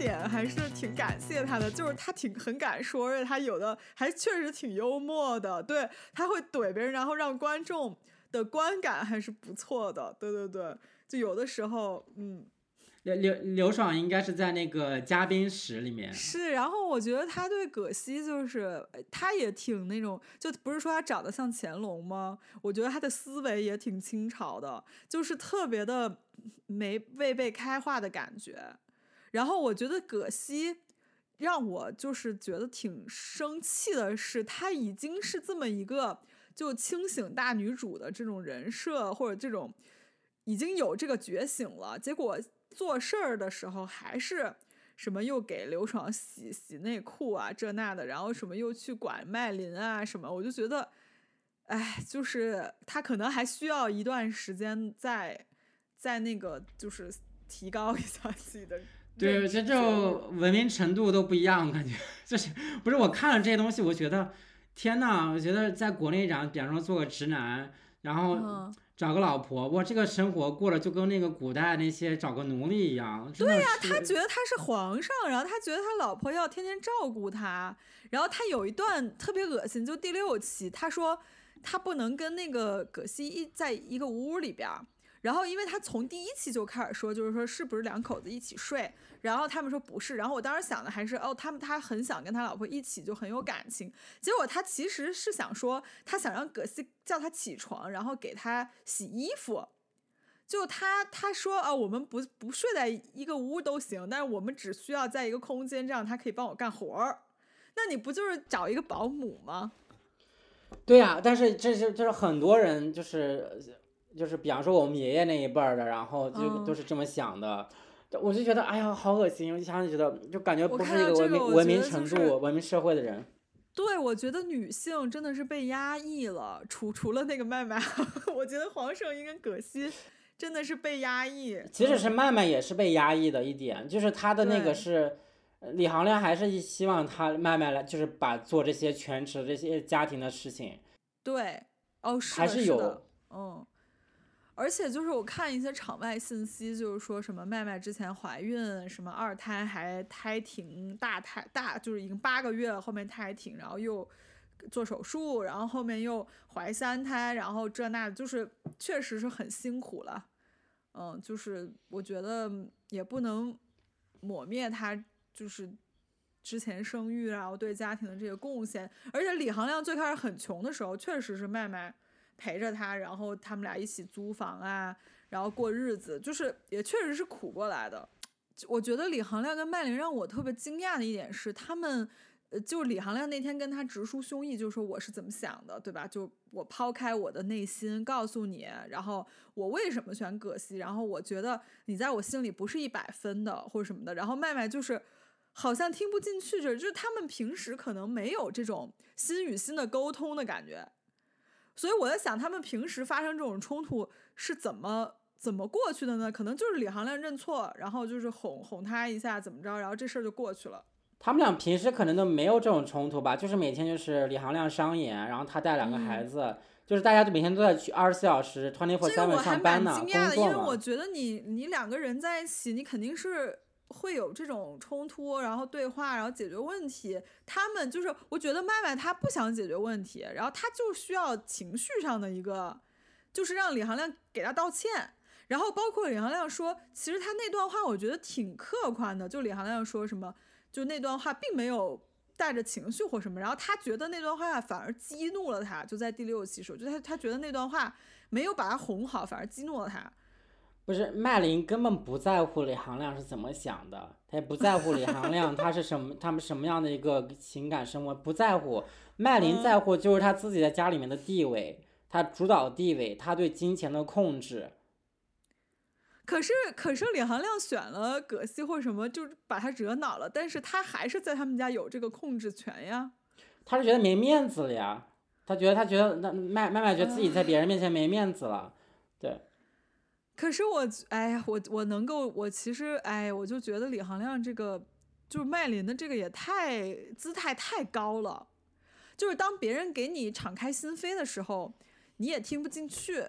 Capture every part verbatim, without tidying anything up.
点还是挺感谢他的，就是他挺很敢说，而且他有的还确实挺幽默的，对，他会怼别人，然后让观众的观感还是不错的，对对对，就有的时候，嗯。 刘刘刘爽应该是在那个嘉宾室里面。 是，然后我觉得他对葛西就是他也挺那种，就不是说他长得像乾隆吗？我觉得他的思维也挺清朝的，就是特别的没未被开化的感觉。然后我觉得葛西让我就是觉得挺生气的是，他已经是这么一个就清醒大女主的这种人设，或者这种已经有这个觉醒了，结果做事儿的时候还是什么又给刘爽洗洗内裤啊这那的，然后什么又去管麦琳啊什么，我就觉得，哎，就是他可能还需要一段时间再再那个就是提高一下自己的。 对，这就文明程度都不一样，感觉就是不是我看了这些东西，我觉得天呐，我觉得在国内讲，比方说做个直男，然后找个老婆，哇，这个生活过了就跟那个古代那些找个奴隶一样。 对呀、啊，他觉得他是皇上，然后他觉得他老婆要天天照顾他，然后他有一段特别恶心，就第六期，他说他不能跟那个葛西一在一个屋里边。然后因为他从第一期就开始说，就是说是不是两口子一起睡，然后他们说不是，然后我当时想的还是哦，他们他很想跟他老婆一起，就很有感情。结果他其实是想说，他想让葛西叫他起床，然后给他洗衣服。就他他说啊，我们不不睡在一个屋都行，但是我们只需要在一个空间，这样他可以帮我干活儿。那你不就是找一个保姆吗？ 对呀、啊，但是这是就是很多人就是就是比方说我们爷爷那一辈儿的，然后就都是这么想的。嗯、我就觉得哎呀好恶心，我就想觉得就感觉不是一个文明、 这个文明程度、 就是、 文明社会的人。 对，我觉得女性真的是被压抑了，除除了那个麦麦，我觉得黄圣依跟葛西真的是被压抑。 其实是麦麦也是被压抑的一点，嗯、就是他的那个是李行亮还是希望他麦麦来，就是把做这些全职这些家庭的事情。 对，哦，是的， 还是有， 是的，嗯。而且就是我看一些场外信息，就是说什么麦麦之前怀孕，什么二胎还胎停，大胎大就是已经八个月了，后面胎停，然后又做手术，然后后面又怀三胎，然后这那就是确实是很辛苦了。嗯，就是我觉得也不能抹灭他就是之前生育然后对家庭的这个贡献。而且李行亮最开始很穷的时候，确实是麦麦陪着他，然后他们俩一起租房啊，然后过日子，就是也确实是苦过来的。我觉得李行亮跟麦琳让我特别惊讶的一点是，他们，呃，就李行亮那天跟他直抒胸臆，就说我是怎么想的，对吧？就我抛开我的内心告诉你，然后我为什么选葛西，然后我觉得你在我心里不是一百分的或者什么的，然后麦麦就是好像听不进去着，就是他们平时可能没有这种心与心的沟通的感觉。所以我在想，他们平时发生这种冲突是怎么怎么过去的呢？可能就是李行亮认错，然后就是哄哄他一下，怎么着，然后这事儿就过去了。 他们俩平时可能都没有这种冲突吧，就是每天就是李行亮商演，然后他带两个孩子，嗯、就是大家就每天都在去二十四小时 twenty four seven 上班呢，工作呢。 因为我觉得你你两个人在一起，你肯定是会有这种冲突，然后对话，然后解决问题。他们就是，我觉得麦麦他不想解决问题，然后他就需要情绪上的一个，就是让李行亮给他道歉。然后包括李行亮说，其实他那段话我觉得挺客观的，就李行亮说什么，就那段话并没有带着情绪或什么，然后他觉得那段话反而激怒了他，就在第六期时候，就他他觉得那段话没有把他哄好，反而激怒了他。 不是，麦琳根本不在乎李行亮是怎么想的，他也不在乎李行亮他是什么，他们什么样的一个情感生活，不在乎。麦琳在乎就是他自己在家里面的地位，他主导地位，他对金钱的控制。 可是，可是李行亮选了葛西或什么，就把他惹恼了，但是他还是在他们家有这个控制权呀。 他是觉得没面子了呀，他觉得他觉得那麦麦麦觉得自己在别人面前没面子了，对。 可是我，哎呀，我我能够，我其实，哎，我就觉得李行亮这个，就是麦琳的这个也太姿态太高了，就是当别人给你敞开心扉的时候，你也听不进去，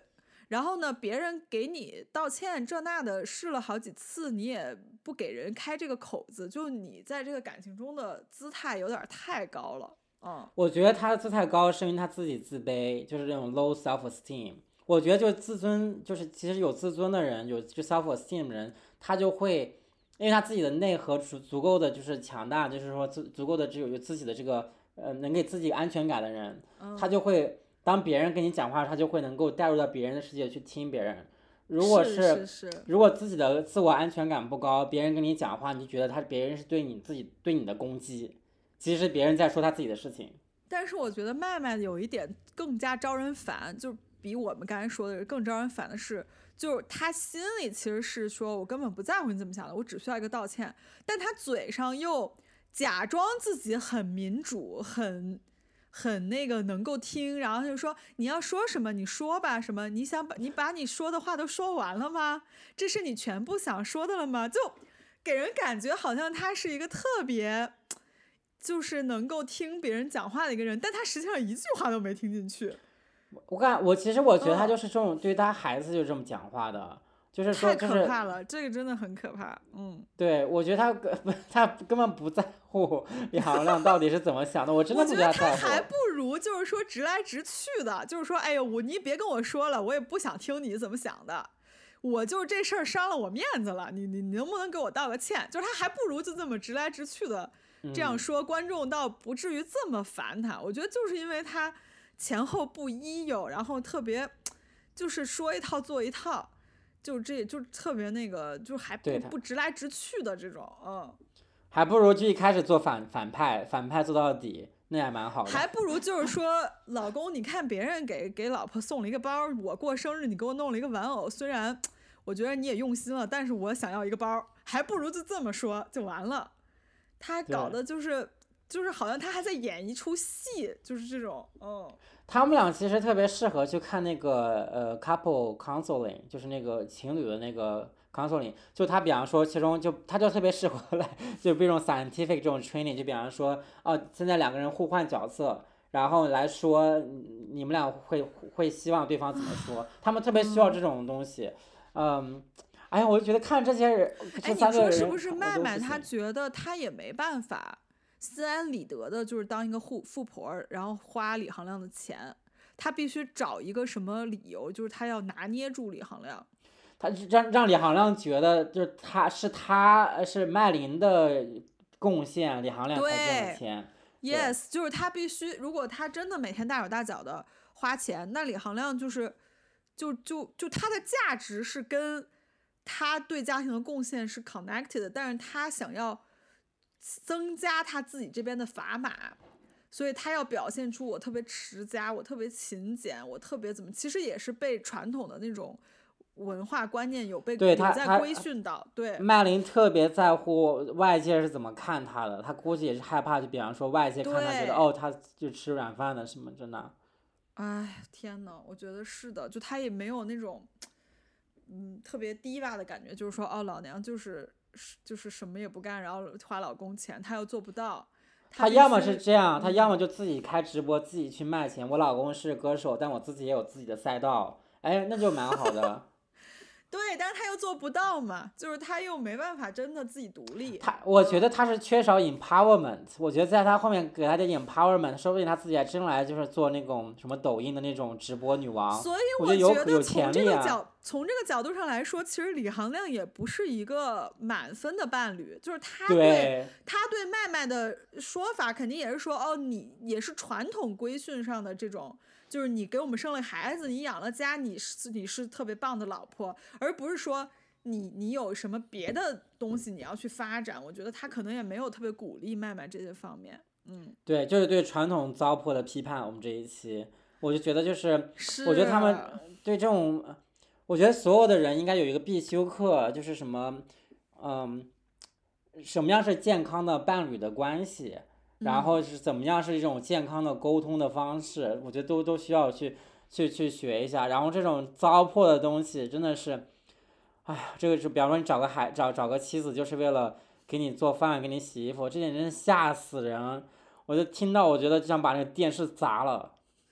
然后呢，别人给你道歉这那的试了好几次，你也不给人开这个口子，就你在这个感情中的姿态有点太高了。嗯， 我觉得他的姿态高是因为他自己自卑，就是这种 low self esteem。我觉得就自尊，就是其实有自尊的人，有就 self esteem 的人，他就会，因为他自己的内核足足够的就是强大，就是说足足够的只有有自己的这个呃能给自己安全感的人，他就会当别人跟你讲话，他就会能够带入到别人的世界去听别人。如果是是是如果自己的自我安全感不高，别人跟你讲话，你就觉得他别人是对你自己对你的攻击，其实别人在说他自己的事情。 但是我觉得麦麦有一点更加招人烦，就比我们刚才说的更招人烦的是，就是他心里其实是说我根本不在乎你怎么想的，我只需要一个道歉，但他嘴上又假装自己很民主，很很那个能够听，然后就说你要说什么你说吧，什么你想把你把你说的话都说完了吗？这是你全部想说的了吗？就给人感觉好像他是一个特别就是能够听别人讲话的一个人，但他实际上一句话都没听进去。 我感我其实我觉得他就是这种、哦、对他孩子就这么讲话的，就是说太可怕了，这个真的很可怕。嗯， 对，我觉得他他根本不在乎李行亮到底是怎么想的，我真的不觉得他在乎。 我觉得他还不如就是说直来直去的，就是说，哎呦，我你别跟我说了，我也不想听你怎么想的。我就这事儿伤了我面子了，你你能不能给我道个歉？就是他还不如就这么直来直去的这样说，嗯、观众倒不至于这么烦他。我觉得就是因为他前后不一有，然后特别就是说一套做一套，就这就特别那个，就还不不直来直去的这种，嗯， 还不如就一开始做反反派，反派做到底。那也蛮好的， 还不如就是说，老公，你看别人给给老婆送了一个包，我过生日你给我弄了一个玩偶，虽然我觉得你也用心了，但是我想要一个包，还不如就这么说就完了。他搞的就是就是好像他还在演一出戏，就是这种，嗯。 他们俩其实特别适合去看那个呃 couple counseling， 就是那个情侣的那个。counseling 就他比方说其中就他就特别适合来就这种 scientific 这种 training， 就比方说哦现在两个人互换角色，然后来说你们俩会会希望对方怎么说，他们特别需要这种东西。嗯，哎呀我就觉得看这些人这三个人， 哎，你说是不是麦麦他觉得他也没办法心安理得的就是当一个富富婆，然后花李行亮的钱，他必须找一个什么理由，就是他要拿捏住李行亮， 他让让李行亮觉得就是他是他是麦琳的贡献，李行亮才挣的钱。 Yes， 就是他必须，如果他真的每天大手大脚的花钱，那李行亮就是就就就他的价值是跟他对家庭的贡献是 connected 的，但是他想要增加他自己这边的砝码，所以他要表现出我特别持家，我特别勤俭，我特别怎么，其实也是被传统的那种文化观念有被有在规训到。对， 麦琳特别在乎外界是怎么看他的，他估计也是害怕，就比方说外界看他觉得哦，他就吃软饭的什么真的。 哎，天哪，我觉得是的，就他也没有那种嗯特别低洼的感觉，就是说哦，老娘就是就是什么也不干，然后花老公钱，他又做不到。 他要么是这样，他要么就自己开直播，自己去卖钱。我老公是歌手，但我自己也有自己的赛道，哎，那就蛮好的。 对，但是他又做不到嘛，就是他又没办法真的自己独立。 他，我觉得他是缺少 empowerment。我觉得在他后面给他点 empowerment， 说不定他自己还真来就是做那种什么抖音的那种直播女王。 所以我觉得有潜力啊。 角从这个角度上来说，其实李行亮也不是一个满分的伴侣，就是他对, 对他对麦麦的说法肯定也是说，哦，你也是传统规训上的这种。就是你给我们生了孩子，你养了家，你是你是特别棒的老婆，而不是说你你有什么别的东西你要去发展。我觉得他可能也没有特别鼓励麦麦这些方面。嗯， 对，就是对传统糟粕的批判。我们这一期，我就觉得就是， 是我觉得他们对这种，我觉得所有的人应该有一个必修课，就是什么，嗯，什么样是健康的伴侣的关系。然后是怎么样是一种健康的沟通的方式，我觉得都都需要去去去学一下。然后这种糟粕的东西真的是，哎呀，这个是比方说你找个孩找找个妻子就是为了给你做饭给你洗衣服，这点真吓死人。我就听到我觉得就想把那个电视砸了。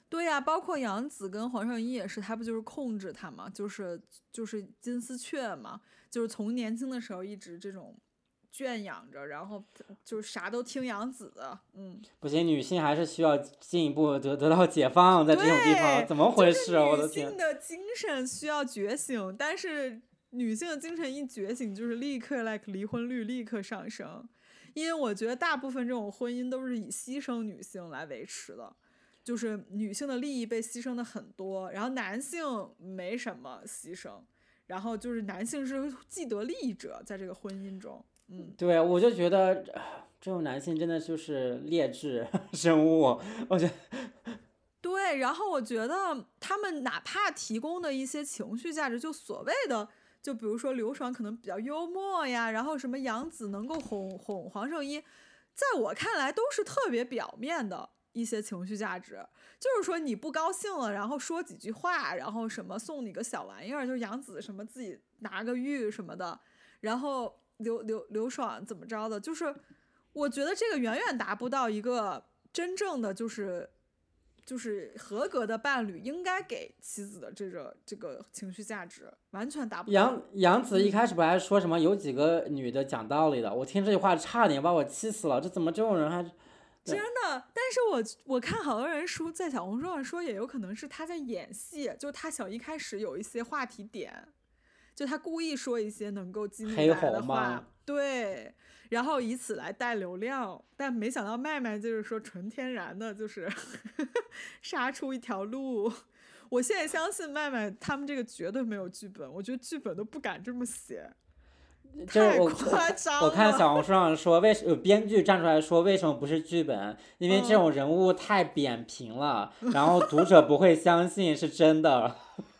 对呀、包括杨紫跟黄圣依也是，他不就是控制他嘛，就是就是金丝雀嘛，就是从年轻的时候一直这种圈养着，然后就是啥都听杨紫的，嗯， 不行，女性还是需要进一步得得到解放，在这种地方对， 怎么回事啊？我的天！ 女性的精神需要觉醒，但是女性的精神一觉醒，就是立刻 like 离婚率立刻上升，因为我觉得大部分这种婚姻都是以牺牲女性来维持的。就是女性的利益被牺牲的很多，然后男性没什么牺牲，然后就是男性是既得利益者在这个婚姻中，嗯， 对，我就觉得这种男性真的就是劣质生物，我觉得对，然后我觉得他们哪怕提供的一些情绪价值，就所谓的，就比如说刘爽可能比较幽默呀，然后什么杨紫能够哄哄黄圣依，在我看来都是特别表面的一些情绪价值，就是说你不高兴了，然后说几句话，然后什么送你个小玩意儿，就是杨紫什么自己拿个玉什么的，然后刘刘刘爽怎么着的，就是我觉得这个远远达不到一个真正的就是就是合格的伴侣应该给妻子的这个这个情绪价值，完全达不到。 杨杨紫一开始不还说什么有几个女的讲道理的，我听这句话差点把我气死了，这怎么这种人还？ 真的，但是我我看好多人说在小红书上说，也有可能是他在演戏，就他想一开始有一些话题点，就他故意说一些能够激怒大家的话，对，然后以此来带流量，但没想到麦麦就是说纯天然的，就是杀出一条路。我现在相信麦麦他们这个绝对没有剧本，我觉得剧本都不敢这么写。 就是我夸张了， 我看小红书上说，为什有编剧站出来说为什么不是剧本？因为这种人物太扁平了，嗯、然后读者不会相信是真的，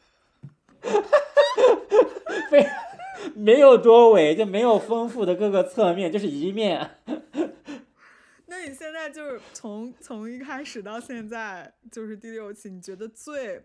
非没有多维，就没有丰富的各个侧面，就是一面。 那你现在就是从从一开始到现在，就是第六期，你觉得最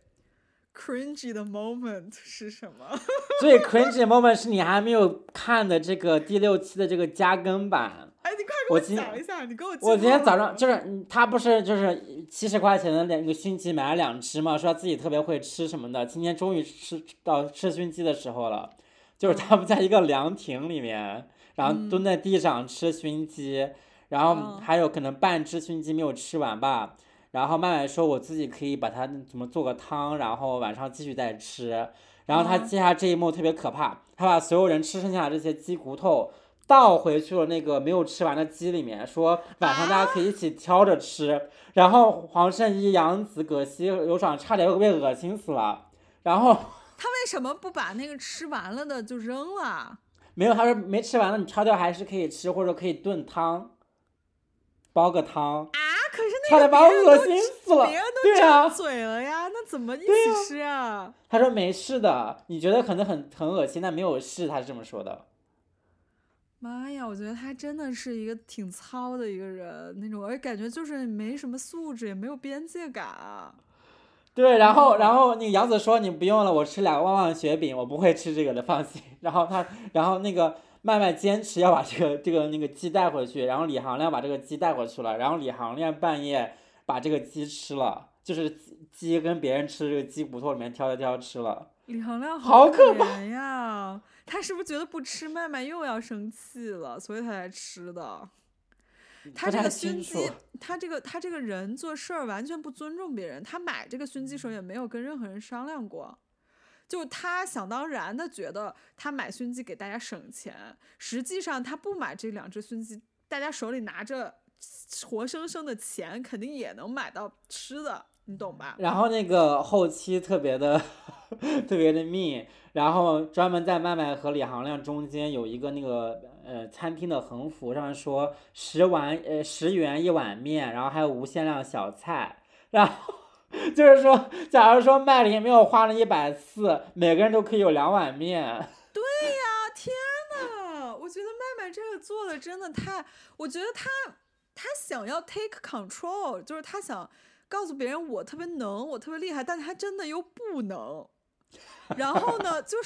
cringy 的 moment 是什么？ 最 cringy 的 moment 是你还没有看的这个第六期的这个加更版。 哎，你快给我讲一下，你给我。 我今天早上就是他不是就是七十块钱的两个熏鸡买了两只嘛，说他自己特别会吃什么的。今天终于吃到吃熏鸡的时候了，就是他们在一个凉亭里面，然后蹲在地上吃熏鸡，嗯、然后还有可能半只熏鸡没有吃完吧。然后麦麦说我自己可以把它怎么做个汤，然后晚上继续再吃。然后他接下来这一幕特别可怕，他把所有人吃剩下的这些鸡骨头倒回去了那个没有吃完的鸡里面，说晚上大家可以一起挑着吃。啊、然后黄圣依、杨紫、葛西、刘爽差点又被恶心死了。然后他为什么不把那个吃完了的就扔了？ 没有，他说没吃完了你挑掉还是可以吃，或者可以炖汤，煲个汤。 啊！可是那差点把我恶心死了。 别人都张嘴了呀，那怎么一起吃啊？ 他说没事的，你觉得可能很很恶心，但没有事，他是这么说的。 妈呀，我觉得他真的是一个挺糙的一个人，那种，而感觉就是没什么素质，也没有边界感啊。 对，然后，然后那个杨紫说你不用了，我吃两个旺旺雪饼，我不会吃这个的，放心。然后他，然后那个麦麦坚持要把这个这个那个鸡带回去，然后李行亮把这个鸡带回去了，然后李行亮半夜把这个鸡吃了，就是鸡跟别人吃这个鸡骨头里面挑挑挑吃了。 李行亮好可怜呀，他是不是觉得不吃麦麦又要生气了，所以他才吃的？他这个熏鸡，他这个他这个人做事儿完全不尊重别人。他买这个熏鸡时候也没有跟任何人商量过，就他想当然的觉得他买熏鸡给大家省钱，实际上他不买这两只熏鸡，大家手里拿着活生生的钱，肯定也能买到吃的，你懂吧？ 然后那个后期特别的特别的密，然后专门在麦麦和李行亮中间有一个那个。呃，餐厅的横幅上说十碗呃十元一碗面，然后还有无限量小菜，然后就是说，假如说麦琳没有花了一百四，每个人都可以有两碗面。 对呀，天哪！我觉得麦麦这个做的真的太，我觉得他他想要 take control， 就是他想告诉别人我特别能，我特别厉害，但他真的又不能。然后呢，就是。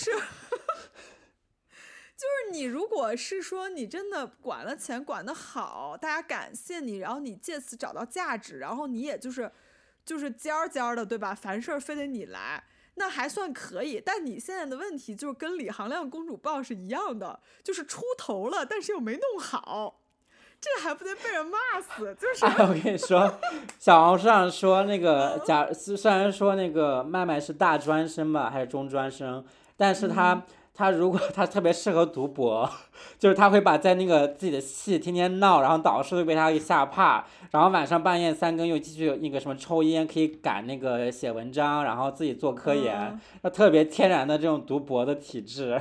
就是你如果是说你真的管了钱管得好，大家感谢你，然后你借此找到价值，然后你也就是就是尖儿尖儿的，对吧？凡事非得你来，那还算可以。但你现在的问题就是跟李行亮公主抱是一样的，就是出头了，但是又没弄好，这还不得被人骂死？就是， 哎，我跟你说，小红书上说那个假，虽然说那个麦麦是大专生吧，还是中专生，但是他、 嗯、 他如果他特别适合读博，就是他会把在那个自己的系天天闹，然后导师都被他给吓怕，然后晚上半夜三更又继续那个什么抽烟，可以赶那个写文章，然后自己做科研，他、 嗯、 特别天然的这种读博的体质。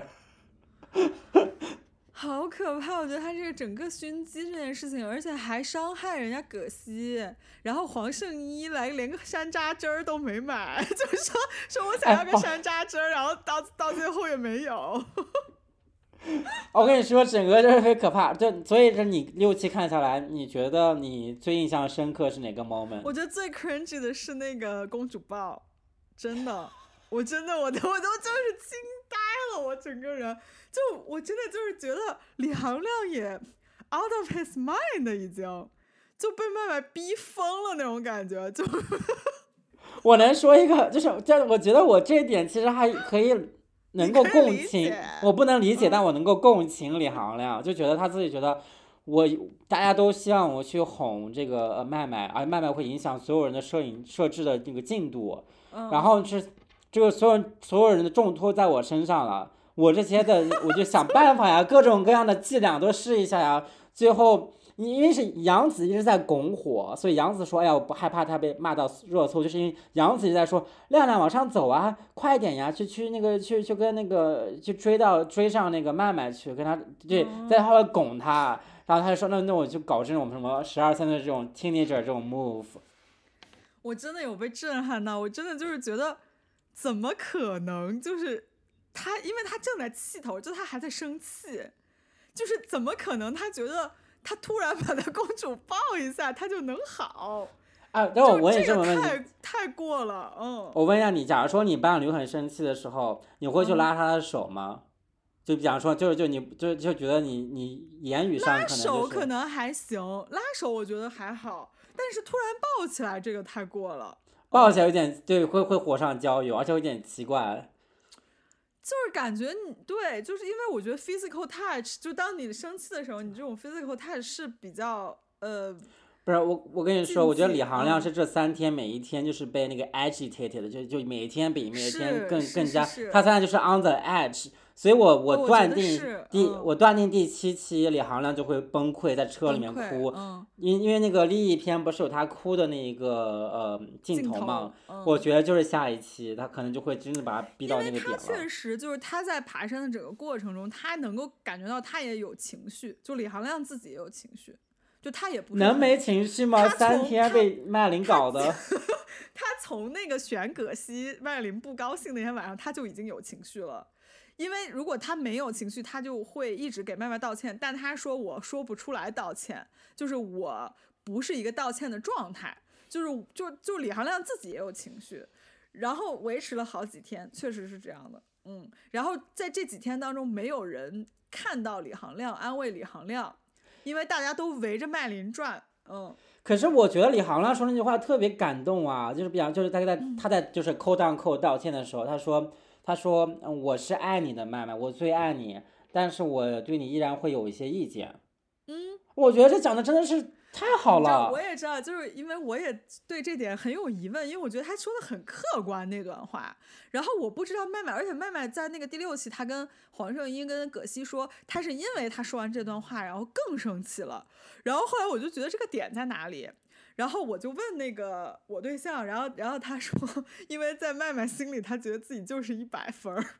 好可怕！我觉得他这个整个熏鸡这件事情，而且还伤害人家葛西，然后黄圣依来连个山楂汁儿都没买，就是说说我想要个山楂汁儿，然后到到最后也没有。 我跟你说，整个就是特别可怕。就所以说，你六期看下来，你觉得你最印象深刻是哪个 moment？ 我觉得最 cringe 的是那个公主抱，真的，我真的我都我都就是惊呆了，我整个人就我真的就是觉得李行亮也 out of his mind 已经就被麦麦逼疯了那种感觉，就我能说一个，就是这，我觉得我这一点其实还可以能够共情，我不能理解， 嗯、 但我能够共情李行亮，就觉得他自己觉得我大家都希望我去哄这个呃麦麦，而麦麦会影响所有人的摄影摄制的那个进度， 嗯、 然后是这个所有所有人的重托在我身上了，我这些的我就想办法呀，各种各样的伎俩都试一下呀，最后。因为是杨紫一直在拱火，所以杨紫说：“哎呀，我不害怕他被骂到热搜，就是因为杨紫一直在说亮亮往上走啊，快点呀，去去那个去去跟那个去追到追上那个麦麦去，跟他对在后面拱他，然后他就说那那我就搞这种什么十二三的这种 teenager 这种 move。” 我真的有被震撼到，我真的就是觉得怎么可能？就是他，因为他正在气头，就他还在生气，就是怎么可能？他觉得。他突然把他公主抱一下，他就能好啊？但我问你这么问题， 太太过了，嗯。 我问一下你，假如说你伴侣很生气的时候，你会去拉他的手吗？嗯、就比方说，就就你就就觉得你你言语上可能、就是、 拉手可能还行，拉手我觉得还好，但是突然抱起来这个太过了， 抱起来有点对，会会火上浇油，而且有点奇怪。 就是感觉你对，就是因为我觉得 physical touch， 就当你生气的时候，你这种 physical touch 是比较呃， 不是我我跟你说，我觉得李行亮嗯、 是这三天每一天就是被那个 agitated 的，就就每一天比每一天更更加，他现在就是 on the edge。所以我我断定第、 哦、我, 我断定第七期李行亮就会崩溃，在车里面哭， 嗯、 因因为那个利益篇不是有他哭的那个呃镜头嘛、 嗯， 我觉得就是下一期他可能就会真的把他逼到那个点了。 因为他确实就是他在爬山的整个过程中，他能够感觉到他也有情绪，就李行亮自己也有情绪，就他也不是能没情绪吗？三天被麦琳搞的。 他, 他从那个选葛西麦琳不高兴那天晚上，他就已经有情绪了。因为如果他没有情绪，他就会一直给麦麦道歉，但他说我说不出来道歉，就是我不是一个道歉的状态，就是就就李行亮自己也有情绪，然后维持了好几天，确实是这样的，嗯，然后在这几天当中，没有人看到李行亮安慰李行亮，因为大家都围着麦琳转，嗯。 可是我觉得李行亮说那句话特别感动啊，就是比方就是他在他在就是扣档扣道歉的时候，他说。他说：“我是爱你的麦麦，我最爱你，但是我对你依然会有一些意见。” 嗯， 我觉得这讲的真的是太好了。 我也知道，就是因为我也对这点很有疑问，因为我觉得他说的很客观那段话。然后我不知道麦麦，而且麦麦在那个第六期，他跟黄圣依跟葛西说，他是因为他说完这段话，然后更生气了。然后后来我就觉得这个点在哪里？然后我就问那个我对象，然后然后他说，因为在麦麦心里，他觉得自己就是一百分儿。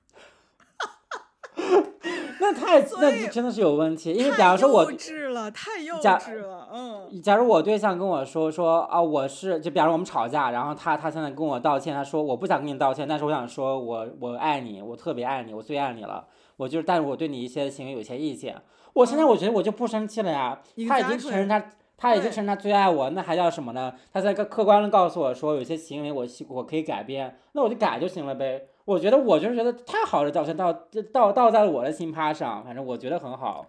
那太那真的是有问题，因为假如说我太幼稚了，太幼稚了，嗯。 假如我对象跟我说说啊，我是就比方说我们吵架，然后他他现在跟我道歉，他说我不想跟你道歉，但是我想说我我爱你，我特别爱你，我最爱你了，我就是但是我对你一些行为有些意见，我现在我觉得我就不生气了呀，嗯、他已经承认他。他已经承认他最爱我，那还要什么呢？他在客观的告诉我说，有些行为我我可以改变，那我就改就行了呗。我觉得我就是觉得太好了，道歉道道道在了我的心趴上，反正我觉得很好。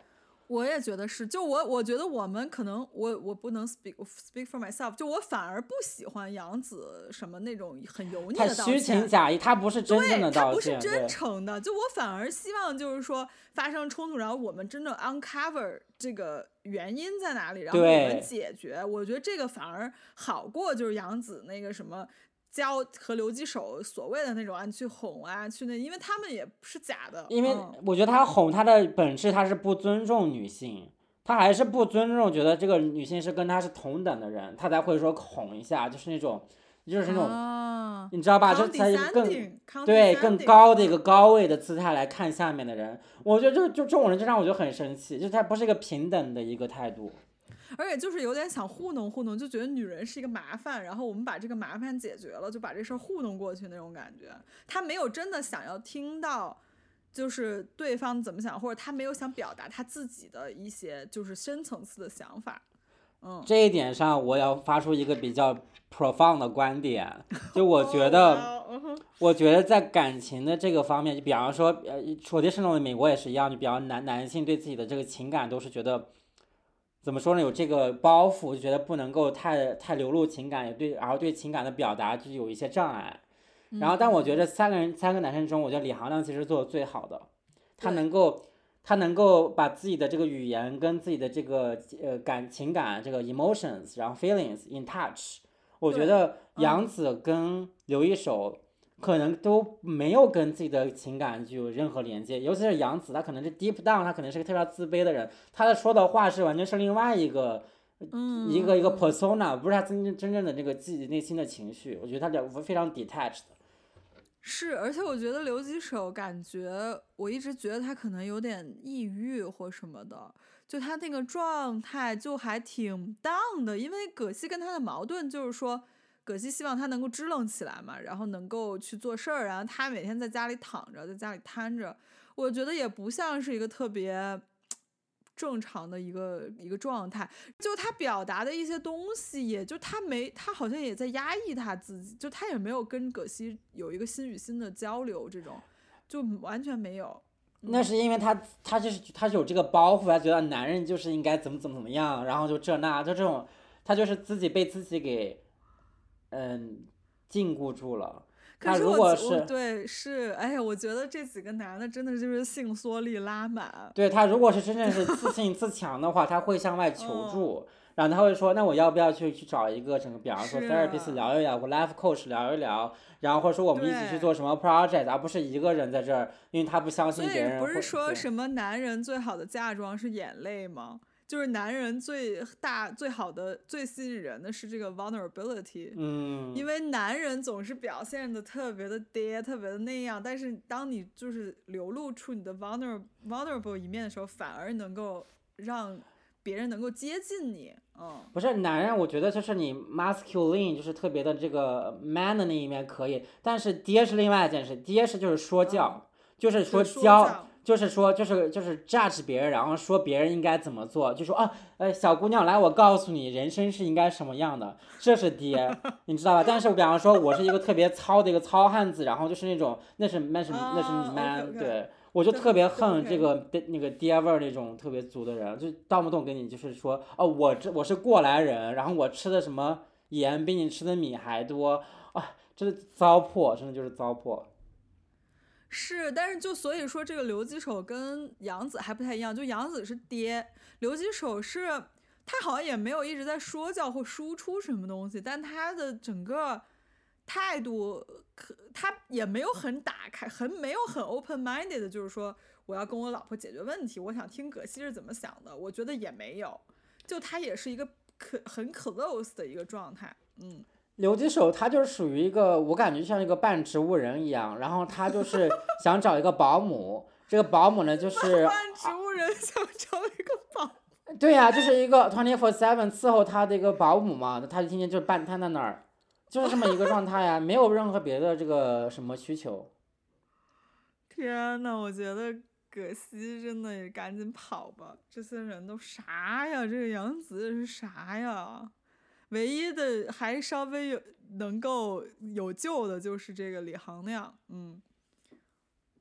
我也觉得是，就我我觉得我们可能我我不能 speak speak for myself，就我反而不喜欢杨紫什么那种很油腻他的道歉， 虚情假意，他不是真正的对他道歉， 不是真对诚的，就我反而希望就是说发生冲突，然后我们真正 uncover 这个原因在哪里，然后我们对解决，我觉得这个反而好过就是杨紫那个什么。教和留几手所谓的那种啊，去哄啊，去那，因为他们也不是假的。 因为嗯我觉得他哄他的本质，他是不尊重女性，他还是不尊重，觉得这个女性是跟他是同等的人，他才会说哄一下，就是那种，就是那种， 啊， 你知道吧？就才一个更 condescending， 对更 condescending， 高的一个高位的姿态来看下面的人，我觉得就就这种人就让我就很生气，就他不是一个平等的一个态度。 而且就是有点想糊弄糊弄，就觉得女人是一个麻烦，然后我们把这个麻烦解决了，就把这事儿糊弄过去那种感觉。他没有真的想要听到，就是对方怎么想，或者他没有想表达他自己的一些就是深层次的想法。嗯， 这一点上，我要发出一个比较 profound 的观点，就我觉得，我觉得在感情的这个方面，就比方说，呃，说的是那种美国也是一样，就比方男男性对自己的这个情感都是觉得。怎么说呢？有这个包袱，就觉得不能够太太流露情感，也对，然后对情感的表达就有一些障碍。然后，但我觉得三个人三个男生中，我觉得李行亮其实做的最好的，他能够他能够把自己的这个语言跟自己的这个呃感情感这个 emotions， 然后 feelings in touch。我觉得杨紫跟刘一手。可能都没有跟自己的情感具有任何连接，尤其是杨紫，她可能是 deep down，她可能是个特别自卑的人，她的说的话是完全是另外一个， 嗯、 一个一个 persona， 不是她真正真正的那个自己内心的情绪，我觉得她俩非常 detached。 是，而且我觉得刘几手感觉，我一直觉得他可能有点抑郁或什么的，就他那个状态就还挺 down 的，因为葛西跟他的矛盾就是说。葛西希望他能够支棱起来嘛，然后能够去做事儿，然后他每天在家里躺着，在家里瘫着，我觉得也不像是一个特别正常的一个一个状态。就他表达的一些东西，也就他没，他好像也在压抑他自己，就他也没有跟葛西有一个心与心的交流，这种就完全没有。 那是因为他他就是他有这个包袱，他觉得男人就是应该怎么怎么怎么样，然后就这那就这种，他就是自己被自己给。嗯，禁锢住了。 可是我如果是对是，哎呀，我觉得这几个男的真的就是性缩力拉满。 对他如果是真正是自信自强的话，他会向外求助，嗯、然后他会说，那我要不要去去找一个整个，比方说 therapist 聊一聊，或 life coach 聊一聊，然后或者说我们一起去做什么 project， 而不是一个人在这儿，因为他不相信别人。 所以不是说什么男人最好的嫁妆是眼泪吗？就是男人最大最好的最吸引人的是这个 vulnerability， 嗯， 因为男人总是表现的特别的爹，特别的那样，但是当你就是流露出你的 vulnerable vulnerable 一面的时候，反而能够让别人能够接近你。嗯， 不是男人，我觉得就是你 masculine 就是特别的这个 man 的那一面可以，但是爹是另外一件事，爹是就是说教， 嗯、 就是说教。就是说，就是就是 judge 别人，然后说别人应该怎么做，就说啊，呃，小姑娘来，我告诉你，人生是应该什么样的，这是爹，你知道吧？但是比方说，我是一个特别糙的一个糙汉子，然后就是那种，那是那是那是 man， 对，我就特别恨这个那个爹味儿那种特别足的人，就动不动跟你就是说，哦，我这我是过来人，然后我吃的什么盐比你吃的米还多，啊，真的糟粕，真的就是糟粕。 是，但是就所以说这个刘几手跟杨紫还不太一样，就杨紫是爹，刘几手是他好像也没有一直在说教或输出什么东西，但他的整个态度可他也没有很打开，很没有很 open minded 的，就是说我要跟我老婆解决问题，我想听葛西是怎么想的，我觉得也没有，就他也是一个可很 close 的一个状态。嗯， 刘几手他就是属于一个，我感觉像一个半植物人一样，然后他就是想找一个保姆，这个保姆呢就是半植物人想找一个保姆， 对呀、啊，就是一个 twenty four seven 伺候他的一个保姆嘛，他就天天就半瘫在那儿，就是这么一个状态呀，没有任何别的这个什么需求。 天呐，我觉得葛西真的也赶紧跑吧，这些人都啥呀？这个杨紫是啥呀？唯一的还稍微有能够有救的就是这个李行亮。嗯，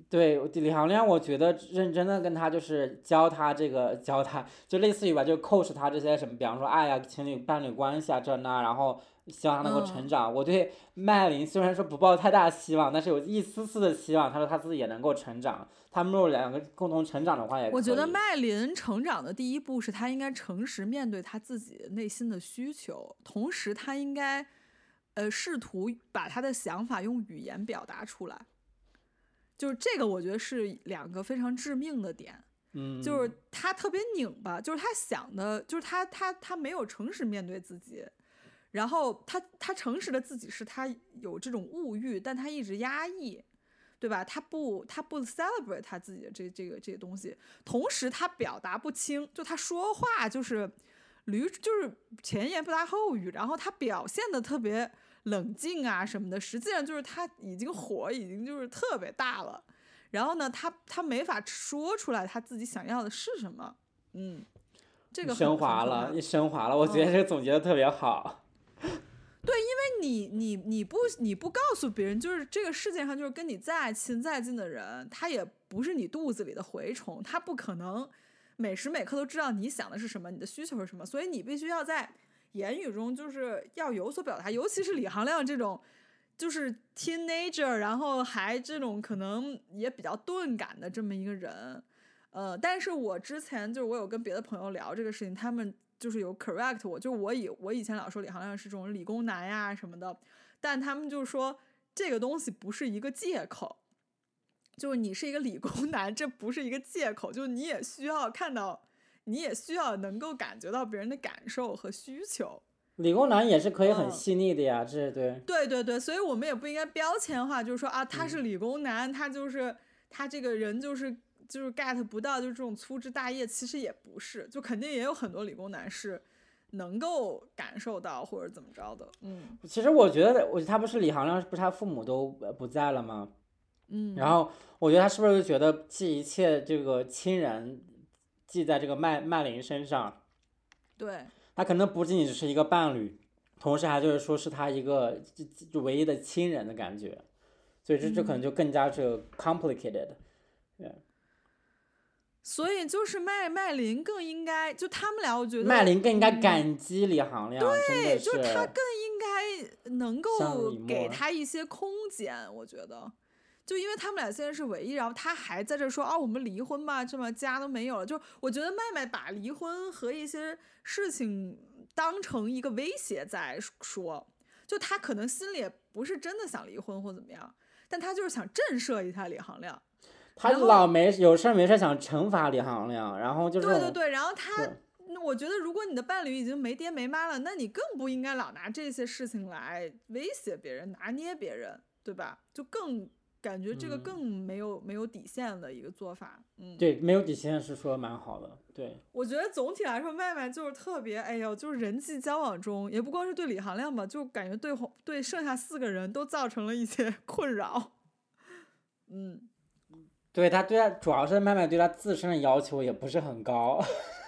对李行亮，我觉得认真的跟他就是教他这个教他，就类似于吧，就 coach 他这些什么，比方说爱呀、情侣伴侣关系啊这那，然后希望他能够成嗯， 长。我对麦琳虽然说不抱太大希望，但是有一丝丝的希望，他说他自己也能够成长。他们如果两个共同成长的话，也我觉得可以。 麦琳成长的第一步是她应该诚实面对她自己内心的需求，同时她应该呃试图把她的想法用语言表达出来。就是这个，我觉得是两个非常致命的点。就嗯， 是他特别拧巴，就是他想的，就是他他他没有诚实面对自己，然后他他诚实的自己是他有这种物欲，但他一直压抑，对吧？他不他不 celebrate 他自己的这这个这个东西，同时他表达不清，就他说话就是驴，就是前言不搭后语，然后他表现的特别冷静啊什么的，实际上就是他已经火已经就是特别大了。然后呢，他他没法说出来他自己想要的是什么，嗯，这个很升很可怕。 华了，一升华了，我觉得嗯， 这个总结的特别好。 你你你不你不告诉别人，就是这个世界上就是跟你再亲再近的人，他也不是你肚子里的蛔虫，他不可能每时每刻都知道你想的是什么，你的需求是什么，所以你必须要在言语中就是要有所表达，尤其是李行亮这种。就是 teenager，然后还这种可能也比较钝感的这么一个人，呃，但是我之前就是我有跟别的朋友聊这个事情，他们就是有 correct 我，就我以我以前老说李行亮是这种理工男呀什么的，但他们就说这个东西不是一个借口，就是你是一个理工男，这不是一个借口，就你也需要看到，你也需要能够感觉到别人的感受和需求。 理工男也是可以很嗯， 细腻的呀，这对。 对对对，所以我们也不应该标签化，就是说啊，他嗯。 是理工男，他就是他这个人就是就是 get 不到，就是这种粗枝大叶，其实也不是，就肯定也有很多理工男是能够感受到或者怎么着的，嗯其实我觉得，我他不是李行亮，不是他父母都不在了吗？然嗯， 后我觉得他是不是就觉得寄一切这个亲人寄在这个麦麦琳身上， 对， 他可能不仅仅只是一个伴侣，同时还就是说是他一个就就唯一的亲人的感觉，所以这这可能嗯， 就更加这个 complicated。对， 所以就是麦麦琳更应该，就他们俩，我觉得， 麦琳更应该嗯， 感激李行亮，真的对，就是他是更应该能相濡够给以沫。 他一些空间，我觉得。就因为他们俩现在是唯一，然后他还在这说啊，我们离婚吧，这么家都没有了。就我觉得麦麦把离婚和一些事情当成一个威胁在说，就他可能心里也不是真的想离婚或怎么样，但他就是想震慑一下李行亮。 他然后老没有事没事想惩罚李行亮，然后就这种。 对对对，然后他， 对。 我觉得如果你的伴侣已经没爹没妈了，那你更不应该老拿这些事情来威胁别人、拿捏别人，对吧？就更感觉这个嗯。 更没有没有底线的一个做法。嗯， 对，没有底线是说蛮好的，对。 我觉得总体来说，麦麦就是特别，哎呦，就是人际交往中，也不光是对李行亮吧，就感觉对对剩下四个人都造成了一些困扰。嗯。 对他对他主要是麦麦对他自身的要求也不是很高，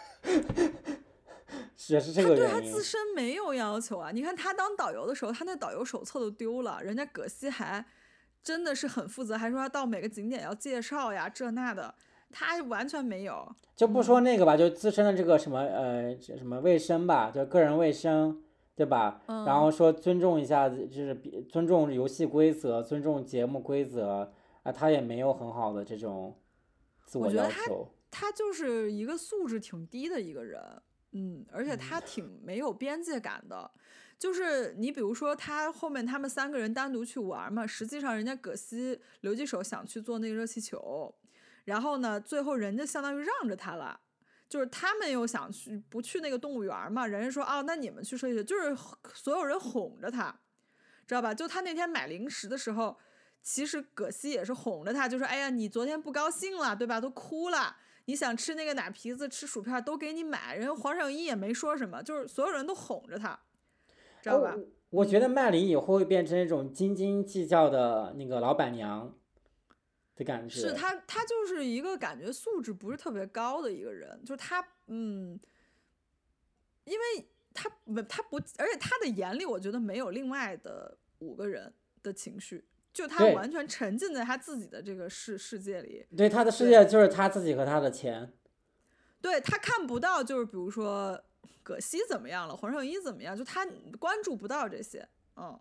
也是这他个原因。 对他自身没有要求啊！你看他当导游的时候，他那导游手册都丢了，人家葛西还真的是很负责，还说他到每个景点要介绍呀，这那的，他完全没有。 就不说嗯那个吧，就自身的这个什么呃什么卫生吧，就个人卫生，对吧？然后嗯， 说尊重一下，就是比尊重游戏规则，尊重节目规则啊，他也没有很好的这种自我我觉得他要求。 他就是一个素质挺低的一个人，嗯，而且嗯。 他挺没有边界感的。就是你比如说，他后面他们三个人单独去玩嘛，实际上人家葛西留几手想去做那个热气球，然后呢，最后人家相当于让着他了。就是他们又想去不去那个动物园嘛，人家说哦，那你们去热气球，就是所有人哄着他，知道吧？就他那天买零食的时候，其实葛西也是哄着他，就说：“哎呀，你昨天不高兴了，对吧？都哭了，你想吃那个奶皮子、吃薯片，都给你买。”人黄圣依也没说什么，就是所有人都哄着他，知哎， 道吧？ 我我觉得嗯， 麦琳以后会变成那种斤斤计较的那个老板娘的感觉。 是他，他就是一个感觉素质不是特别高的一个人，就是他，嗯，因为他他不，而且他的眼里，我觉得没有另外的五个人的情绪。 就他对完全沉浸在他自己的这个世世界里。 对，他的世界就是他自己和他的钱。 对，他看不到，就是比如说葛西怎么样了，黄圣依怎么样，就他关注不到这些，嗯，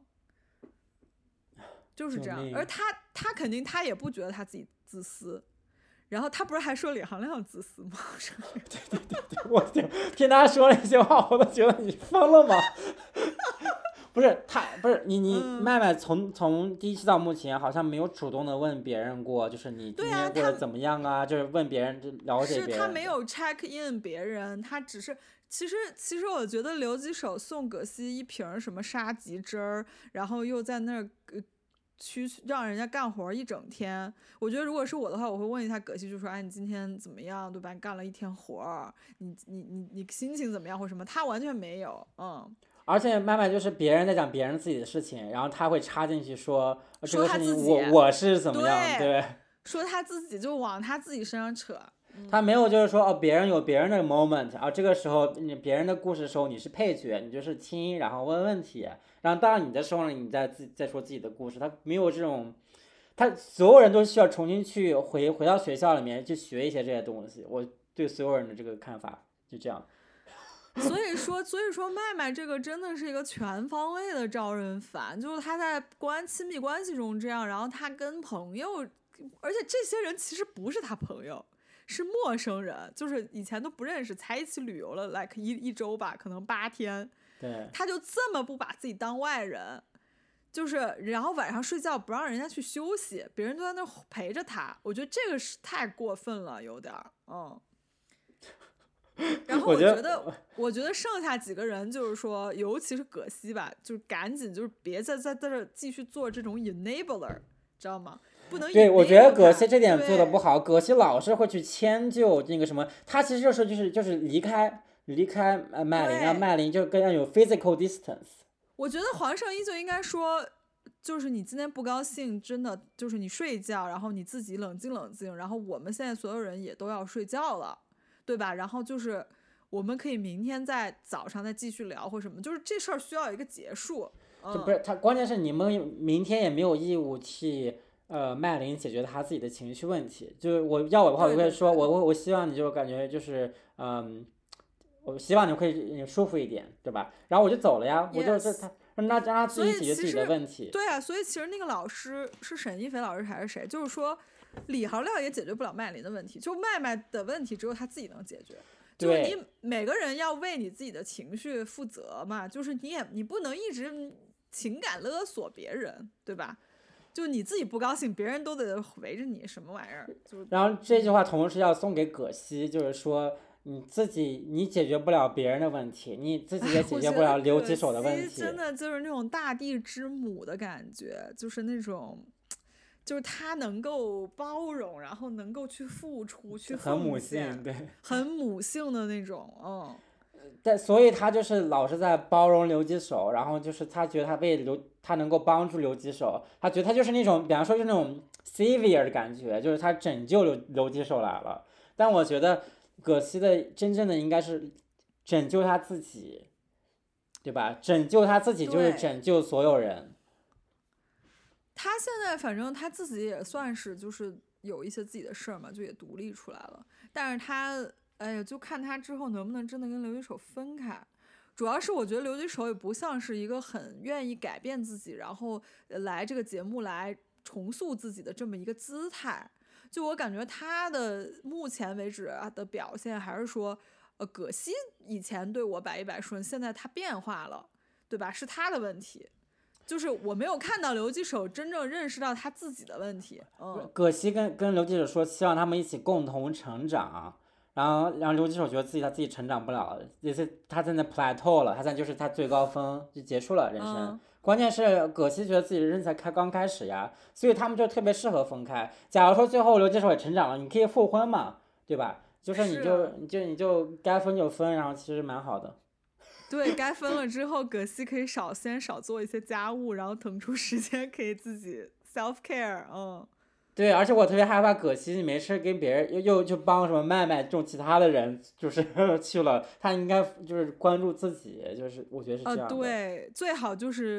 就是这样。而他他肯定他也不觉得他自己自私，然后他不是还说李行亮自私吗？ 对对对对，我就听他说那些话，我都觉得你疯了吗？不是他，不是你，你麦麦从从第一期到目前，好像没有主动的问别人过，就是你今天过得怎么样啊？就是问别人，就了解别人。 是他没有 check in 别人，他只是其实其实我觉得刘吉手送葛西一瓶什么沙棘汁儿，然后又在那儿呃去让人家干活一整天。我觉得如果是我的话，我会问一下葛西，就说哎你今天怎么样，对吧？你干了一天活，你你你你心情怎么样或什么？他完全没有，嗯。 而且麦麦就是别人在讲别人自己的事情，然后他会插进去说这个事情我我是怎么样，对， 说他自己就往他自己身上扯。 他没有就是说哦，别人有别人的 moment 啊，这个时候你别人的故事的时候你是配角，你就是听，然后问问题，然后到你的时候呢，你再自再说自己的故事，他没有这种，他所有人都需要重新去回回到学校里面去学一些这些东西。我对所有人的这个看法就这样。 所以说，所以说，麦麦这个真的是一个全方位的招人烦，就是他在关亲密关系中这样，然后他跟朋友，而且这些人其实不是他朋友，是陌生人，就是以前都不认识，才一起旅游了 like 一一周吧，可能八天， 对， 他就这么不把自己当外人，就是然后晚上睡觉不让人家去休息，别人都在那陪着他，我觉得这个是太过分了，有点嗯。然后我觉得，我觉得剩下几个人就是说，尤其是葛西吧，就是赶紧就是别再在在这继续做这种 enabler， 知道吗？不能。 对，我觉得葛西这点做的不好。葛西老是会去迁就那个什么，他其实就是就是就是离开离开呃麦琳，让麦琳就跟要有 physical distance。 我觉得黄圣依就应该说，就是你今天不高兴，真的就是你睡一觉，然后你自己冷静冷静，然后我们现在所有人也都要睡觉了。对吧？然后就是我们可以明天在早上再继续聊或什么，就是这事儿需要有一个结束。 就不是他，关键是你们明天也没有义务替呃麦琳解决他自己的情绪问题。就是我要我的话，我会说，我我我希望你就感觉就是嗯，我希望你会舒服一点，对吧？然后我就走了呀， yes. 我就这他让他让他自己解决自己的问题。 对啊，所以其实那个老师是沈一菲老师还是谁？就是说。李行亮也解决不了麦琳的问题，就麦麦的问题只有他自己能解决。就是你每个人要为你自己的情绪负责嘛，就是你也你不能一直情感勒索别人，对吧？就你自己不高兴，别人都得围着你，什么玩意儿？就然后这句话同时要送给葛西，就是说你自己你解决不了别人的问题，你自己也解决不了留几手的问题。 真的就是那种大地之母的感觉，就是那种。就是他能够包容，然后能够去付出，去很母性，对， 很母性的那种，嗯。 但所以他就是老是在包容留几手，然后就是他觉得他为留，他能够帮助留几手，他觉得他就是那种，比方说就是那种 savior 的感觉，就是他拯救留留几手来了。但我觉得葛西的真正的应该是拯救他自己，对吧？拯救他自己就是拯救所有人。 他现在反正他自己也算是就是有一些自己的事儿嘛，就也独立出来了。但是他哎呀，就看他之后能不能真的跟刘一手分开。主要是我觉得刘一手也不像是一个很愿意改变自己，然后来这个节目来重塑自己的这么一个姿态。就我感觉他的目前为止的表现还是说，呃，葛西以前对我百依百顺，现在他变化了，对吧？是他的问题。就是我没有看到刘吉手真正认识到他自己的问题。嗯， 葛西跟跟刘吉手说，希望他们一起共同成长。然后，然后刘吉手觉得自己他自己成长不了，也是他在那 plateau 了，他在就是他最高峰就结束了人生。 嗯、 关键是葛西觉得自己的人生才开刚开始呀，所以他们就特别适合分开。假如说最后刘吉手也成长了，你可以复婚嘛，对吧？就是你就你就你就该分就分，然后其实蛮好的。 对该分了之后，葛西可以少先少做一些家务，然后腾出时间可以自己 self care。嗯， 对，而且我特别害怕葛西没事跟别人又又就帮什么麦麦这种其他的人就是去了，他应该就是关注自己，就是我觉得是这样的。 呃，对，最好就是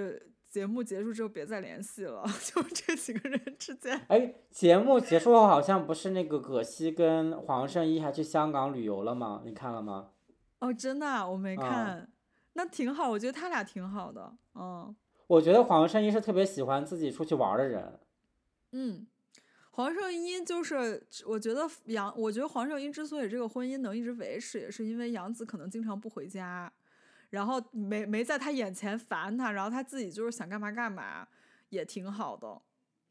节目结束之后别再联系了，就这几个人之间。 哎，节目结束后好像不是那个葛西跟黄圣依还去香港旅游了吗？你看了吗？ 哦，真的啊，我没嗯， 看，那挺好，我觉得他俩挺好的，嗯我觉得黄圣依是特别喜欢自己出去玩的人。 嗯。黄圣依就是，我觉得杨，我觉得黄圣依之所以这个婚姻能一直维持，也是因为杨紫可能经常不回家，然后没没在他眼前烦他，然后他自己就是想干嘛干嘛，也挺好的。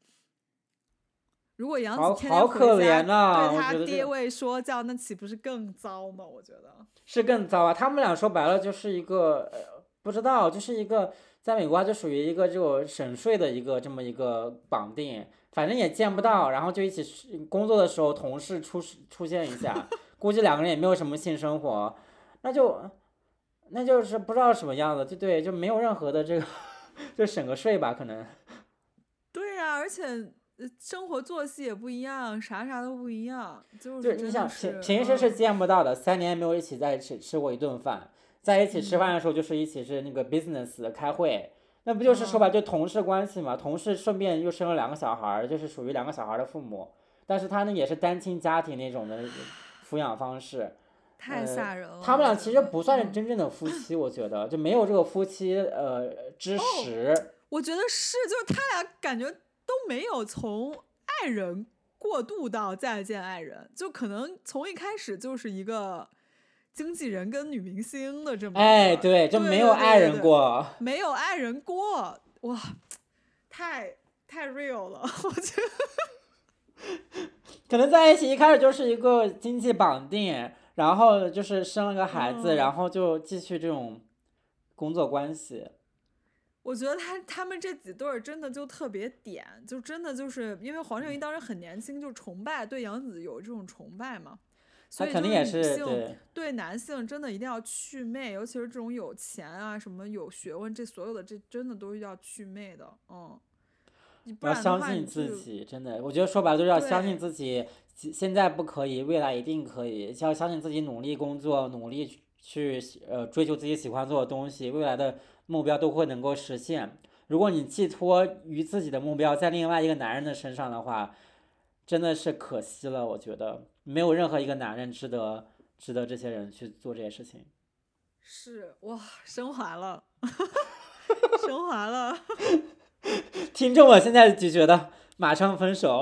如果杨紫好天天好可回家怜呐、我对他觉得这爹位说教，那岂不是更糟吗？我觉得。 是更糟啊！他们俩说白了就是一个，呃，不知道，就是一个在美国就属于一个这种省税的一个这么一个绑定，反正也见不嗯， 到，然后就一起去工作的时候同事出出现一下，估计两个人也没有什么性生活，那就那就是不知道什么样的，就对，就没有任何的这个，就省个税吧，可能。 对呀、而且呃生活作息也不一样，啥啥都不一样，就是真的就是你想平是， 平时是嗯见不到的，三年没有一起在一起吃过一顿饭，在一起吃饭嗯的时候就是一起是那个 business 开会，那不就是说吧， 嗯， 就同事关系嘛，同事顺便又生了两个小孩儿，就是属于两个小孩儿的父母，但是他呢也是单亲家庭那种的抚养方式， 太呃， 吓人了， 他们俩其实我觉得， 不算是嗯。 真正的夫妻，我觉得就没有这个夫妻呃之哦， 实。 我觉得是，就是他俩感觉都没有从爱人过渡到再见爱人，就可能从一开始就是一个经纪人跟女明星的这么一哎， 个， 对，就没对对有爱人对对对， 过。 没有爱人过，哇，太太 real 了，我觉得。 可能在一起一开始就是一个经济绑定，然后就是生了个孩子，然嗯， 后就继续这种工作关系。 我觉得他他们这几对儿真的就特别点，就真的就是因为黄圣依当时很年轻，就崇拜对杨紫有这种崇拜嘛，所以就是他肯定也女性是对。 对男性真的一定要祛魅，尤其是这种有钱啊、什么有学问，这所有的这真的都是要祛魅的，嗯，你不要然的话， 相信你就自己，真的，我觉得说白了就是要相信对自己，现现在不可以，未来一定可以。要相信自己，努力工作，努力去去呃追求自己喜欢做的东西，未来的目标都会能够实现。如果你寄托于自己的目标在另外一个男人的身上的话，真的是可惜了。我觉得没有任何一个男人值得值得这些人去做这些事情。 是哇，升华了，升华了。 听众们现在就觉得马上分手。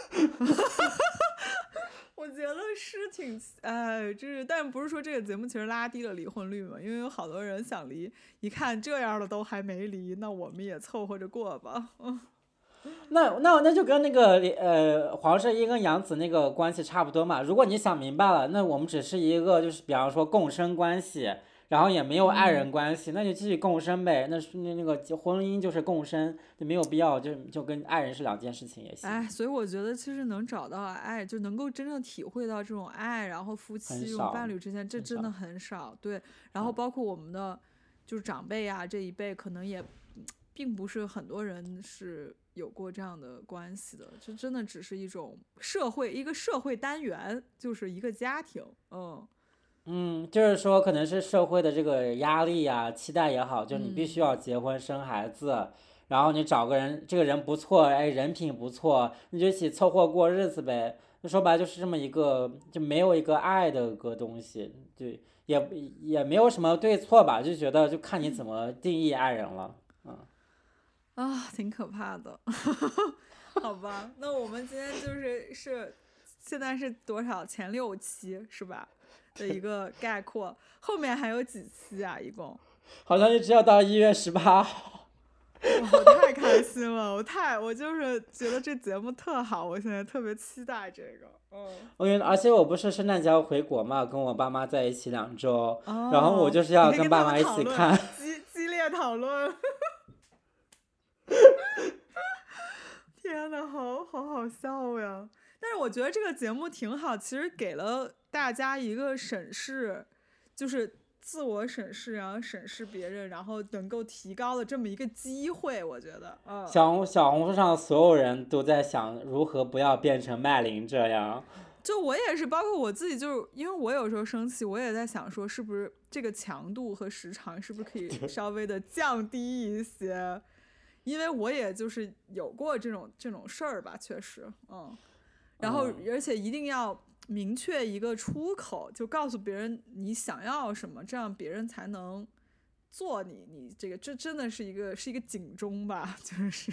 我觉得是挺，哎，就是，但不是说这个节目其实拉低了离婚率嘛？因为有好多人想离，一看这样的都还没离，那我们也凑合着过吧。嗯那那那就跟那个呃黄圣依跟杨紫那个关系差不多嘛。如果你想明白了，那我们只是一个就是比方说共生关系，然后也没有爱嗯， 人关系，那就继续共生呗。那是那那个婚姻就是共生，就没有必要就就跟爱人是两件事情也行。 哎，所以我觉得其实能找到爱，就能够真正体会到这种爱，然后夫妻这种很少伴侣之间，这很少。 真的很少。对，然后嗯包括我们的就是长辈啊这一辈，可能也并不是很多人是有过这样的关系的，这真的只是一种社会一个社会单元，就是一个家庭。嗯嗯，就是说可能是社会的这个压力呀、期待也好，就是你必须嗯， 要结婚生孩子，然后你找个人，这个人不错，哎，人品不错，你就一起凑合过日子呗。那说白了就是这么一个，就没有一个爱的个东西，对，也也没有什么对错吧，就觉得就看你怎么定义爱人了。嗯， 啊，挺可怕的。好吧，那我们今天就是是现在是多少前六期是吧？的一个概括，后面还有几期啊？一共？ 好像一直要到一月十八号。 哇，我太开心了！我太我就是觉得这节目特好，我现在特别期待这个。嗯， 我跟而且我不是圣诞节要回国嘛，跟我爸妈在一起两周，然后我哦， 就是要你可以跟他跟爸妈一们讨论， 起看。 激激烈讨论。天呐，好好好笑呀！但是我觉得这个节目挺好，其实给了大家一个审视，就是自我审视，然后审视别人，然后能够提高的这么一个机会。我觉得，嗯， 小红小红书上所有人都在想如何不要变成麦琳这样。 就我也是，包括我自己，就是因为我有时候生气，我也在想说，是不是这个强度和时长是不是可以稍微的降低一些？ 因为我也就是有过这种这种事儿吧，确实，嗯，然后而且一定要明确一个出口，就告诉别人你想要什么，这样别人才能做你你这个，这真的是一个是一个警钟吧，就是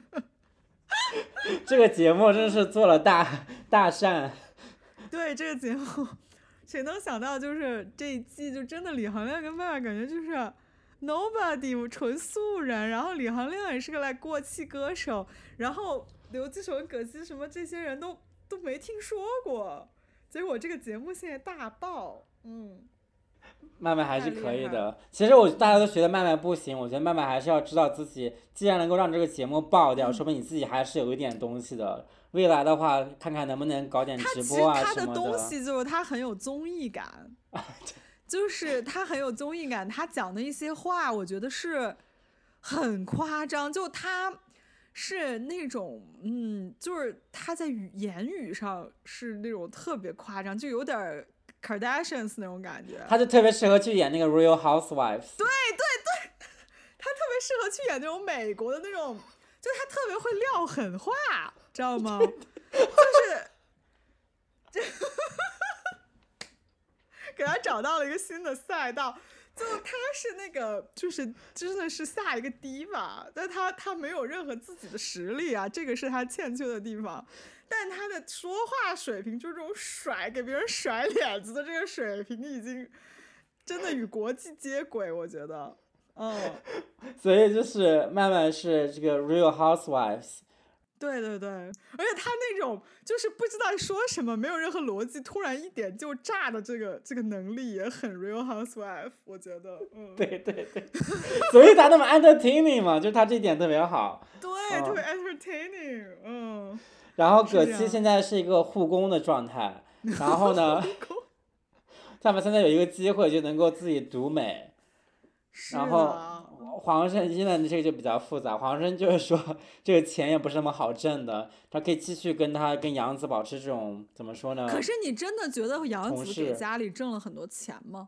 这个节目真是做了大大善。 对这个节目，谁能想到就是这一季就真的李行亮跟麦麦感觉就是 nobody 纯素人，然后李行亮也是个来过气歌手，然后刘继手跟葛西什么这些人都都没听说过，结果这个节目现在大爆，嗯。 麦麦还是可以的。其实我大家都觉得麦麦不行，我觉得麦麦还是要知道自己，既然能够让这个节目爆掉，说明你自己还是有一点东西的。未来的话，看看能不能搞点直播啊什么的。 他其实他的东西就是他很有综艺感，就是他很有综艺感，他讲的一些话，我觉得是很夸张，就他是那种嗯，就是他在语言语上是那种特别夸张，就有点 Kardashians 那种感觉。 他就特别适合去演那个 Real Housewives。 对对对，他特别适合去演那种美国的那种，就他特别会撂狠话，知道吗？就是给他找到了一个新的赛道。就他是那个，就是真的是下一个diva，但他他没有任何自己的实力啊，这个是他欠缺的地方。但他的说话水平，就这种甩给别人甩脸子的这个水平，已经真的与国际接轨，我觉得，嗯。 所以就是麦麦是这个 Real Housewives。 对对对，而且他那种就是不知道说什么，没有任何逻辑，突然一点就炸的这个这个能力也很 Real Housewife， 我觉得，嗯， 对对对，所以他那么 entertaining 嘛，就是他这一点特别好。 对，嗯、特别 entertaining， 嗯。 然后葛七现在是一个护工的状态，然后呢，他们现在有一个机会就能够自己独美，然后。黄圣依呢，这个就比较复杂。黄圣就是说，这个钱也不是那么好挣的，他可以继续跟他跟杨紫保持这种怎么说呢？ 可是你真的觉得杨紫给家里挣了很多钱吗？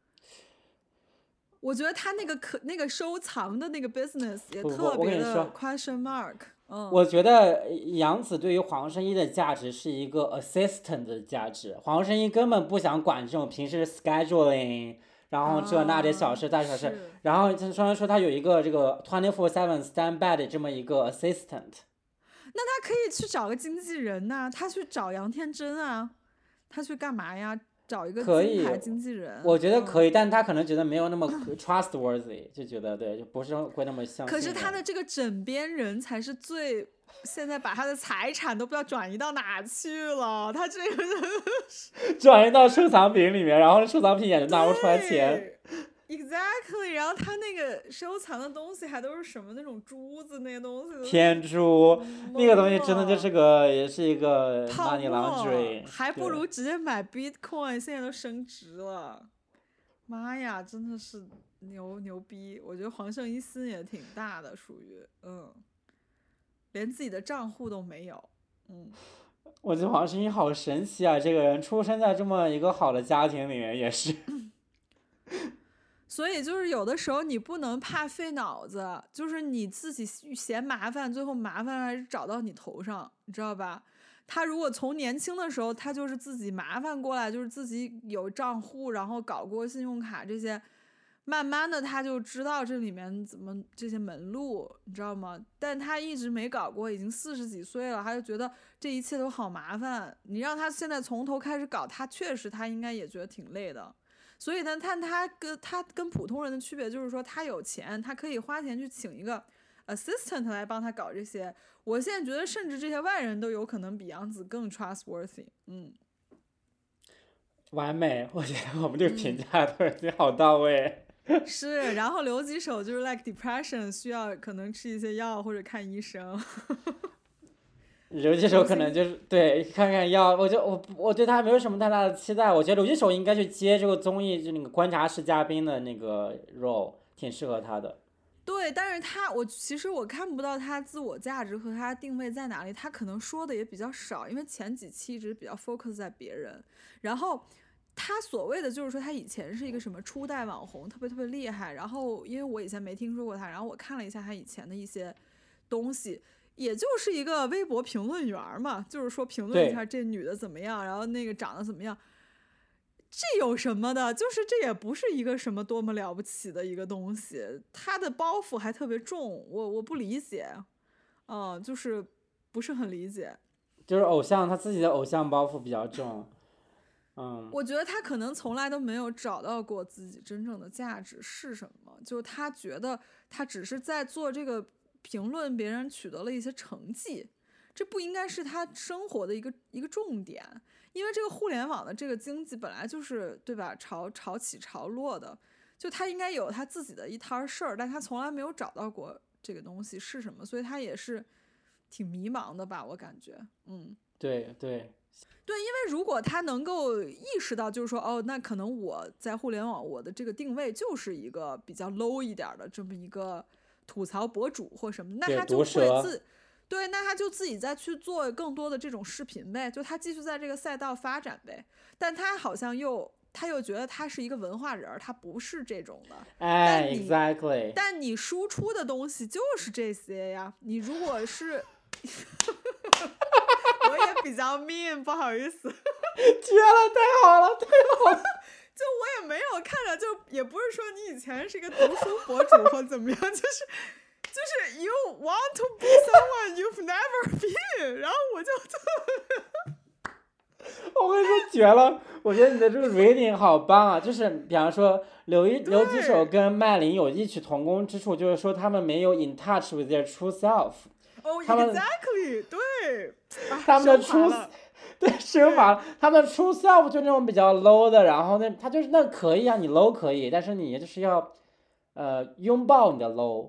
我觉得他那个可那个收藏的那个 business 也特别的 question mark。嗯， 我觉得杨紫对于黄圣依的价值是一个 assistant 的价值，黄圣依根本不想管这种平时 scheduling。然后这那点小事大小事， 啊、 然后虽然说他有一个这个 twenty-four seven standby 的这么一个 assistant， 那他可以去找个经纪人呐、啊，他去找杨天真啊，他去干嘛呀？找一个金牌经纪人。 我觉得可以，嗯、但他可能觉得没有那么 trustworthy， 就觉得对，就不是会那么相信。 可是他的这个枕边人才是最。现在把他的财产都不知道转移到哪去了，他这个人转移到收藏品里面，然后收藏品也拿不出来钱。 Exactly， 然后他那个收藏的东西还都是什么那种珠子那些东西。 天珠，那个东西真的就是个，也是一个 money laundering， 还不如直接买 Bitcoin， 现在都升值了。妈呀，真的是牛牛逼！我觉得黄圣依心也挺大的，属于嗯。连自己的账户都没有，嗯， 我觉得黄圣依好神奇啊！这个人出生在这么一个好的家庭里面，也是。 所以就是有的时候你不能怕费脑子，就是你自己嫌麻烦，最后麻烦还是找到你头上，你知道吧？他如果从年轻的时候他就是自己麻烦过来，就是自己有账户，然后搞过信用卡这些。慢慢的他就知道这里面怎么这些门路，你知道吗？但他一直没搞过，已经四十几岁了，他就觉得这一切都好麻烦。你让他现在从头开始搞，他确实他应该也觉得挺累的。所以呢，他他跟他跟普通人的区别就是说，他有钱，他可以花钱去请一个 assistant 来帮他搞这些。我现在觉得，甚至这些外人都有可能比杨紫更 trustworthy。嗯， 完美，我觉得我们这个评价都已经好到位。 是，然后留几手就是 like depression 需要可能吃一些药或者看医生。 留几手可能就是对看看药，我就我我对他没有什么太大的期待。我觉得留几手应该去接这个综艺，就那个观察室嘉宾的那个 role， 挺适合他的。 对，但是他我其实我看不到他自我价值和他定位在哪里，他可能说的也比较少，因为前几期一直比较 focus 在别人，然后。他所谓的就是说他以前是一个什么初代网红，特别特别厉害，然后因为我以前没听说过他，然后我看了一下他以前的一些东西，也就是一个微博评论员嘛，就是说评论一下这女的怎么样，然后那个长得怎么样，这有什么的？就是这也不是一个什么多么了不起的一个东西，他的包袱还特别重，我我不理解，嗯，就是不是很理解。 就是偶像他自己的偶像包袱比较重。嗯， 我觉得他可能从来都没有找到过自己真正的价值是什么，就他觉得他只是在做这个评论别人取得了一些成绩，这不应该是他生活的一个一个重点，因为这个互联网的这个经济本来就是对吧，潮潮起潮落的，就他应该有他自己的一摊事儿，但他从来没有找到过这个东西是什么，所以他也是挺迷茫的吧，我感觉。嗯， 对对对，因为如果他能够意识到，就是说，哦，那可能我在互联网，我的这个定位就是一个比较 low 一点的这么一个吐槽博主或什么，那他就会自，对，那他就自己再去做更多的这种视频呗，就他继续在这个赛道发展呗。但他好像又，他又觉得他是一个文化人，他不是这种的。 哎 ，exactly。 但你输出的东西就是这些呀，你如果是。我也比较 mean， 不好意思。绝了，太好了，太好了。 就我也没有看着，就也不是说你以前是一个读书博主或怎么样，就是就是 you want to be someone you've never been， 然后我就我跟你说绝了，我觉得你的这个 reading 好棒啊！就是比方说刘一刘几手跟麦琳有异曲同工之处，就是说他们没有 in touch with their true self。 哦、oh, ，exactly， 对， 他们的 true， 对，升华了，他们的 true self 就那种比较 low 的，然后那他就是那可以啊，你 low 可以，但是你就是要呃拥抱你的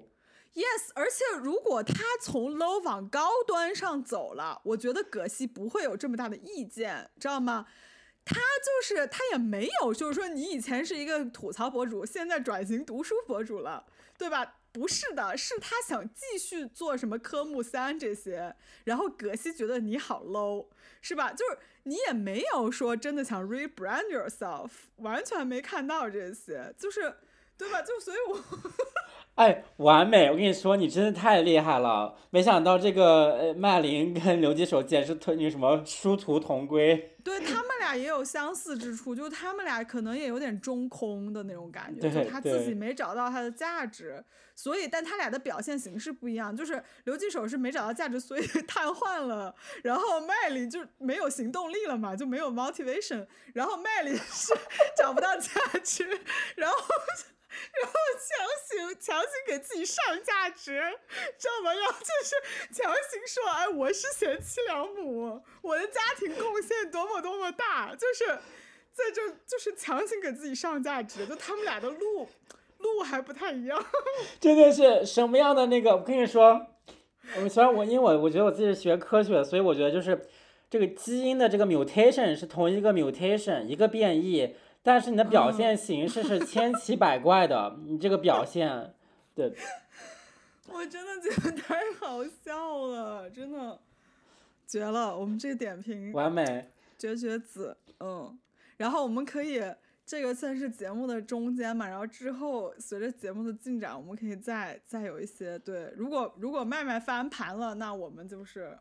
low。 Yes， 而且如果他从 low 往高端上走了，我觉得葛西不会有这么大的意见，知道吗？他就是他也没有，就是说你以前是一个吐槽博主，现在转型读书博主了，对吧？不是的，是他想继续做什么科目三这些，然后葛西觉得你好 low， 是吧？就是你也没有说真的想 rebrand yourself， 完全没看到这些，就是对吧？就所以我哎，完美！我跟你说，你真的太厉害了，没想到这个呃麦琳跟刘几手简直特那什么殊途同归。 对，他们俩也有相似之处，就他们俩可能也有点中空的那种感觉，就他自己没找到他的价值，所以但他俩的表现形式不一样，就是刘几手是没找到价值，所以瘫痪了，然后麦琳就没有行动力了嘛，就没有 motivation， 然后麦琳是找不到价值，然后然后强行强行给自己上价值，知道吗？然后就是强行说，哎，我是贤妻良母，我的家庭贡献多么多么大，就是在这就是强行给自己上价值，就他们俩的路路还不太一样。 真的是什么样的那个？我跟你说，我虽然我因为我我觉得我自己是学科学，所以我觉得就是这个基因的这个 mutation 是同一个 mutation 一个变异。但是你的表现形式是千奇百怪的，嗯、你这个表现，对， 我真的觉得太好笑了，真的绝了！我们这个点评完美， 绝绝子，嗯。然后我们可以这个算是节目的中间嘛，然后之后随着节目的进展，我们可以再再有一些对。如果如果麦麦翻盘了，那我们就是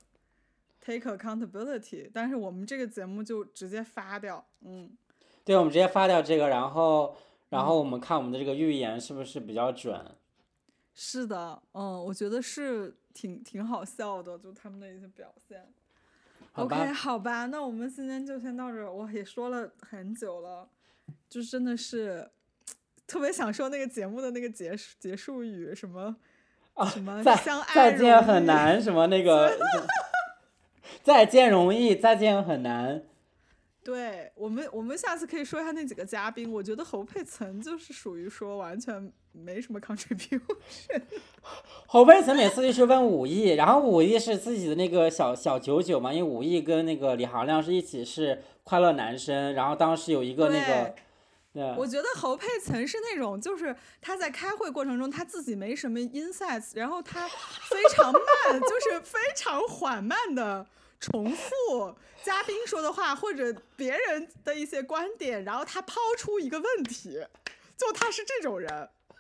take accountability， 但是我们这个节目就直接发掉，嗯。 对，我们直接发掉这个，然后，然后我们看我们的这个预言是不是比较准？ 是的，嗯，我觉得是挺挺好笑的，就他们的一些表现。OK， 好吧，那我们今天就先到这儿。我也说了很久了，就真的是特别想说那个节目的那个结束结束语，什么、 啊、 什么相爱再见很难，什么那个再见容易，再见很难。 对我们，我们下次可以说一下那几个嘉宾。我觉得侯佩岑就是属于说完全没什么 contribution。 侯佩岑每次就是问武艺，然后武艺是自己的那个小小九九嘛，因为武艺跟那个李行亮是一起是快乐男生，然后当时有一个那个， 对，我觉得侯佩岑是那种，就是他在开会过程中他自己没什么 insights， 然后他非常慢，就是非常缓慢的。重复嘉宾说的话或者别人的一些观点，然后他抛出一个问题，就他是这种人，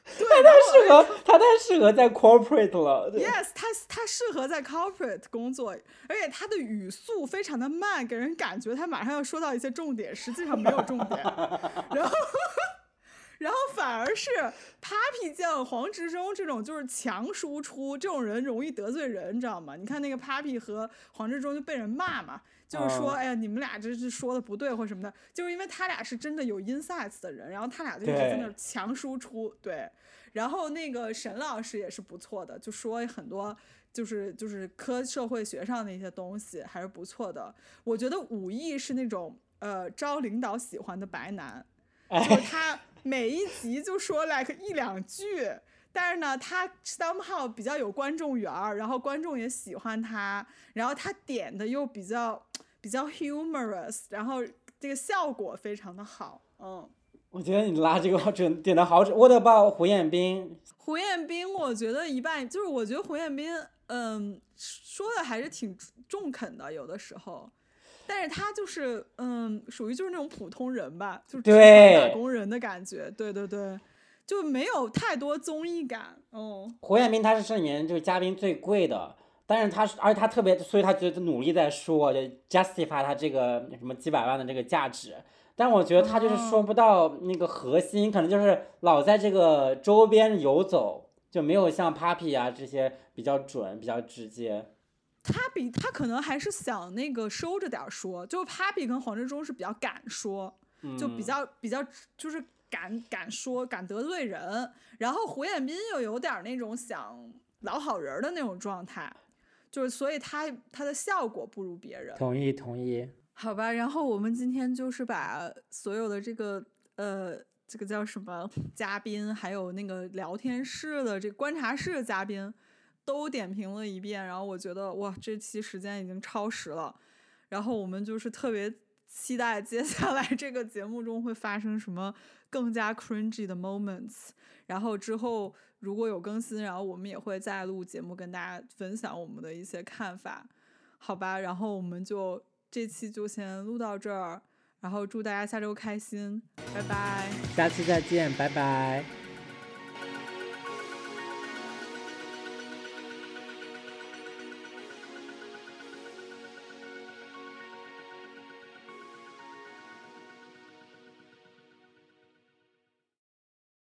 对， 他太适合，他太适合在 corporate 了。 Yes， 他他适合在 corporate 工作，而且他的语速非常的慢，给人感觉他马上要说到一些重点，实际上没有重点。然后，然后反而是 Papi 酱、黄执中这种就是强输出，这种人容易得罪人，你知道吗？你看那个 Papi 和黄执中就被人骂嘛。就是说，哎呀，你们俩这是说的不对或什么的，就是因为他俩是真的有 insights 的人，然后他俩就一直在那强输出，对。然后那个沈老师也是不错的，就说很多就是就是科社会学上的一些东西还是不错的。我觉得武艺是那种呃招领导喜欢的白男，就是他每一集就说 like 一两句。但是呢，他 somehow 比较有观众缘，然后观众也喜欢他，然后他点的又比较比较 humorous， 然后这个效果非常的好，嗯。 我觉得你拉这个准点的好准。我的报胡彦斌， 胡彦斌，我觉得一半就是我觉得胡彦斌，嗯，说的还是挺中肯的，有的时候。但是他就是嗯，属于就是那种普通人吧，就是职场打工人的感觉，对对对。就没有太多综艺感，嗯。 胡彦斌他是这里面就是嘉宾最贵的，但是他而且他特别，所以他觉得努力在说，就 justify 他这个什么几百万的这个价值。但我觉得他就是说不到那个核心，哦、可能就是老在这个周边游走，就没有像 Papi 啊这些比较准、比较直接。 他比他可能还是想那个收着点说，就 Papi 跟黄执中是比较敢说，就比较、嗯、比较就是。敢敢说敢得罪人，然后胡彦斌又有点那种想老好人的那种状态，就是所以他他的效果不如别人。 同意同意。 好吧，然后我们今天就是把所有的这个呃这个叫什么嘉宾，还有那个聊天室的这个观察室的嘉宾都点评了一遍，然后我觉得哇，这期时间已经超时了，然后我们就是特别期待接下来这个节目中会发生什么更加 cringy 的 moments， 然后之后如果有更新，然后我们也会再录节目跟大家分享我们的一些看法，好吧，然后我们就这期就先录到这儿，然后祝大家下周开心，拜拜， 下期再见，拜拜。